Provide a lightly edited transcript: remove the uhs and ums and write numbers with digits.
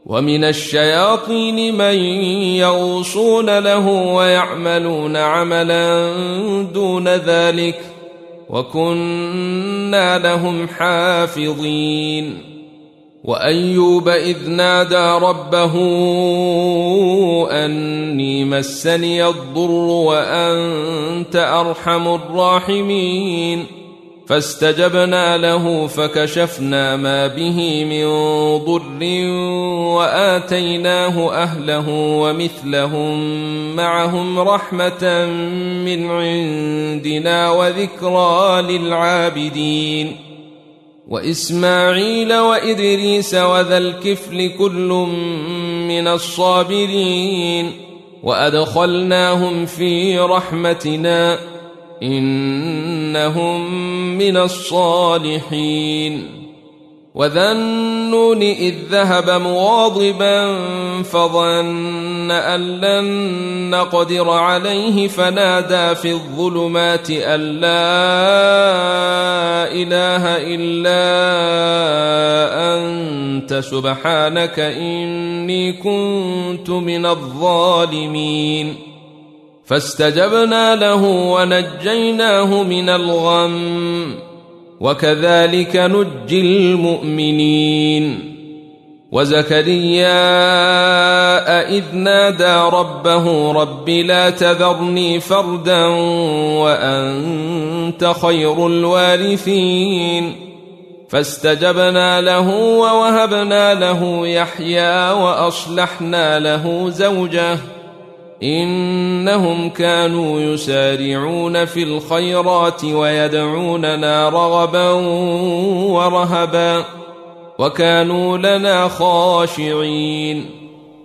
ومن الشياطين من يغوصون له ويعملون عملا دون ذلك وكنا لهم حافظين. وأيوب إذ نادى ربه أني مسني الضر وأنت أرحم الراحمين فاستجبنا له فكشفنا ما به من ضر وآتيناه أهله ومثلهم معهم رحمة من عندنا وذكرى للعابدين. وإسماعيل وإدريس وذا الكفل كل من الصابرين وأدخلناهم في رحمتنا إنهم من الصالحين. وذا النون إذ ذهب مغاضبا فظن أن لن نقدر عليه فنادى في الظلمات أن لا إله إلا أنت سبحانك إني كنت من الظالمين. فاستجبنا له ونجيناه من الغم وكذلك نجي المؤمنين. وزكريا إذ نادى ربه رب لا تذرني فردا وأنت خير الوارثين فاستجبنا له ووهبنا له يحيى وأصلحنا له زوجه إنهم كانوا يسارعون في الخيرات ويدعوننا رغبا ورهبا وكانوا لنا خاشعين.